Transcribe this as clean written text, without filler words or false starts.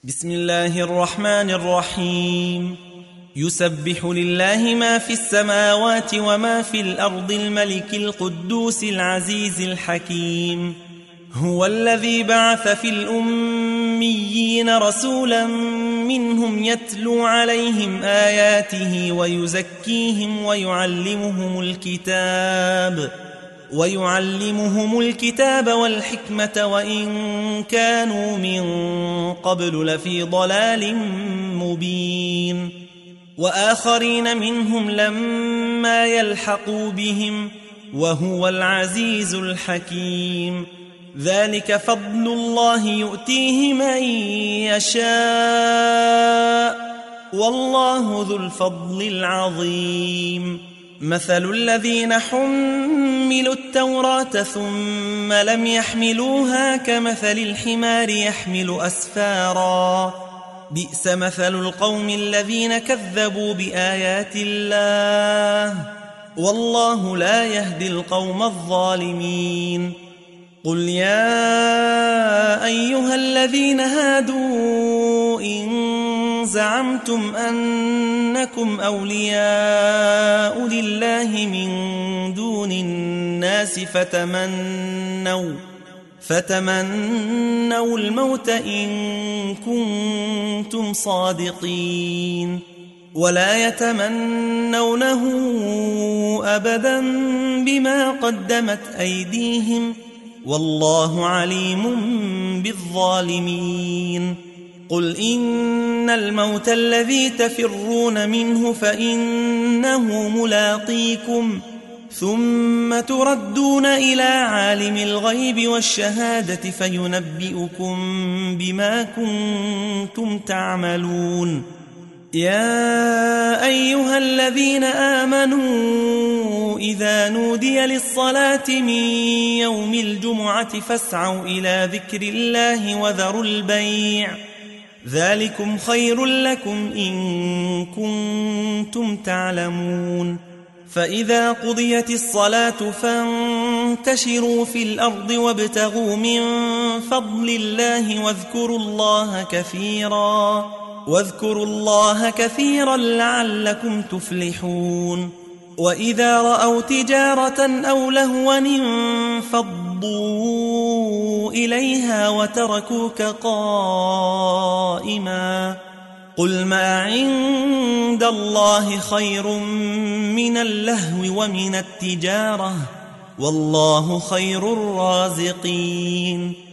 بسم الله الرحمن الرحيم. يسبح لله ما في السماوات وما في الأرض الملك القدوس العزيز الحكيم. هو الذي بعث في الأميين رسولا منهم يتلو عليهم آياته ويزكيهم ويعلمهم الكتاب والحكمة وإن كانوا من قبل لفي ضلال مبين. وآخرين منهم لما يلحقوا بهم وهو العزيز الحكيم. ذلك فضل الله يؤتيه من يشاء والله ذو الفضل العظيم. مثل الذين حملوا التوراة ثم لم يحملوها كمثل الحمار يحمل أسفارا بئس مثل القوم الذين كذبوا بآيات الله والله لا يهدي القوم الظالمين. قل يا أيها الذين هادوا إن زعمتم أنكم أولياء لله من دون الناس فتمنوا الموت إن كنتم صادقين ولا يتمنونه أبدا بما قدمت أيديهم والله عليم بالظالمين. قل إن الموت الذي تفرون منه فإنه ملاقيكم ثم تردون إلى عالم الغيب والشهادة فينبئكم بما كنتم تعملون. يا أيها الذين آمنوا إذا نودي للصلاة من يوم الجمعة فاسعوا إلى ذكر الله وذروا البيع ذلكم خير لكم إن كنتم تعلمون. فإذا قضيت الصلاة فانتشروا في الأرض وابتغوا من فضل الله واذكروا الله كثيرا لعلكم تفلحون. وإذا رأوا تجارة أو لهوا انفضوا إليها وتركوك قائما قل ما عند الله خير من اللهو ومن التجارة والله خير الرازقين.